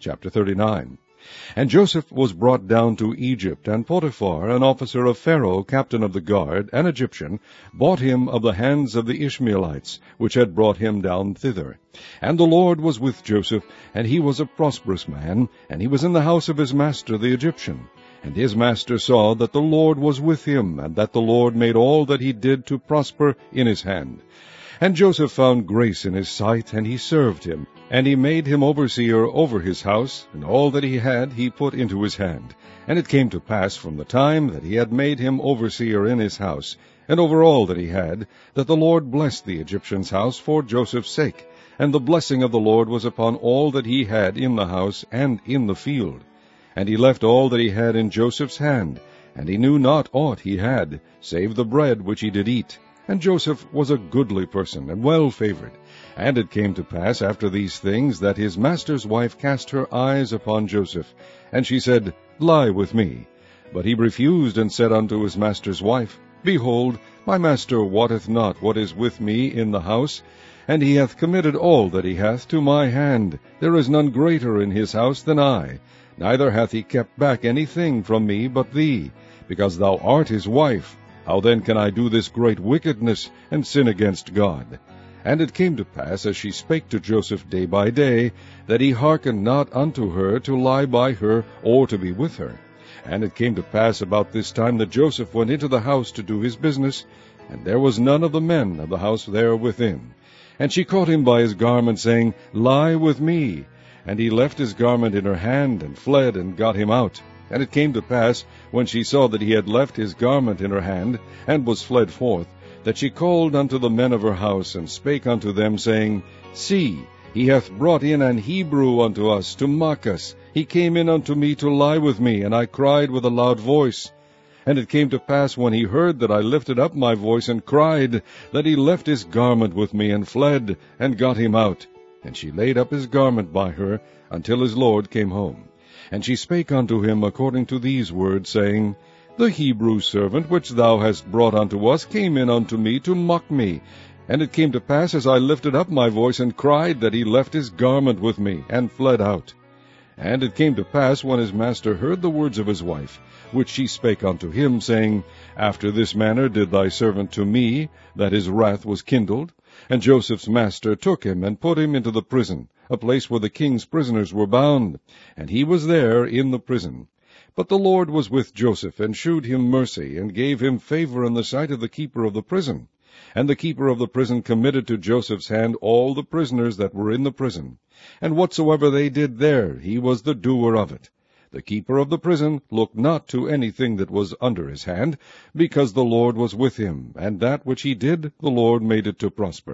Chapter 39. And Joseph was brought down to Egypt, and Potiphar, an officer of Pharaoh, captain of the guard, an Egyptian, bought him of the hands of the Ishmaelites, which had brought him down thither. And the Lord was with Joseph, and he was a prosperous man, and he was in the house of his master the Egyptian. And his master saw that the Lord was with him, and that the Lord made all that he did to prosper in his hand. And Joseph found grace in his sight, and he served him. And he made him overseer over his house, and all that he had he put into his hand. And it came to pass from the time that he had made him overseer in his house, and over all that he had, that the Lord blessed the Egyptian's house for Joseph's sake. And the blessing of the Lord was upon all that he had in the house and in the field. And he left all that he had in Joseph's hand, and he knew not aught he had, save the bread which he did eat. And Joseph was a goodly person, and well favored. And it came to pass after these things, that his master's wife cast her eyes upon Joseph, and she said, Lie with me. But he refused, and said unto his master's wife, Behold, my master wotteth not what is with me in the house, and he hath committed all that he hath to my hand. There is none greater in his house than I. Neither hath he kept back anything from me but thee, because thou art his wife. How then can I do this great wickedness, and sin against God? And it came to pass, as she spake to Joseph day by day, that he hearkened not unto her to lie by her, or to be with her. And it came to pass about this time that Joseph went into the house to do his business, and there was none of the men of the house there within. And she caught him by his garment, saying, Lie with me. And he left his garment in her hand, and fled, and got him out. And it came to pass, when she saw that he had left his garment in her hand, and was fled forth, that she called unto the men of her house, and spake unto them, saying, See, he hath brought in an Hebrew unto us, to mock us. He came in unto me to lie with me, and I cried with a loud voice. And it came to pass, when he heard that I lifted up my voice and cried, that he left his garment with me, and fled, and got him out. And she laid up his garment by her, until his lord came home. And she spake unto him according to these words, saying, The Hebrew servant which thou hast brought unto us came in unto me to mock me. And it came to pass, as I lifted up my voice and cried, that he left his garment with me, and fled out. And it came to pass, when his master heard the words of his wife, which she spake unto him, saying, After this manner did thy servant to me, that his wrath was kindled. And Joseph's master took him, and put him into the prison, a place where the king's prisoners were bound, and he was there in the prison. But the Lord was with Joseph, and shewed him mercy, and gave him favor in the sight of the keeper of the prison. And the keeper of the prison committed to Joseph's hand all the prisoners that were in the prison. And whatsoever they did there, he was the doer of it. The keeper of the prison looked not to anything that was under his hand, because the Lord was with him, and that which he did, the Lord made it to prosper.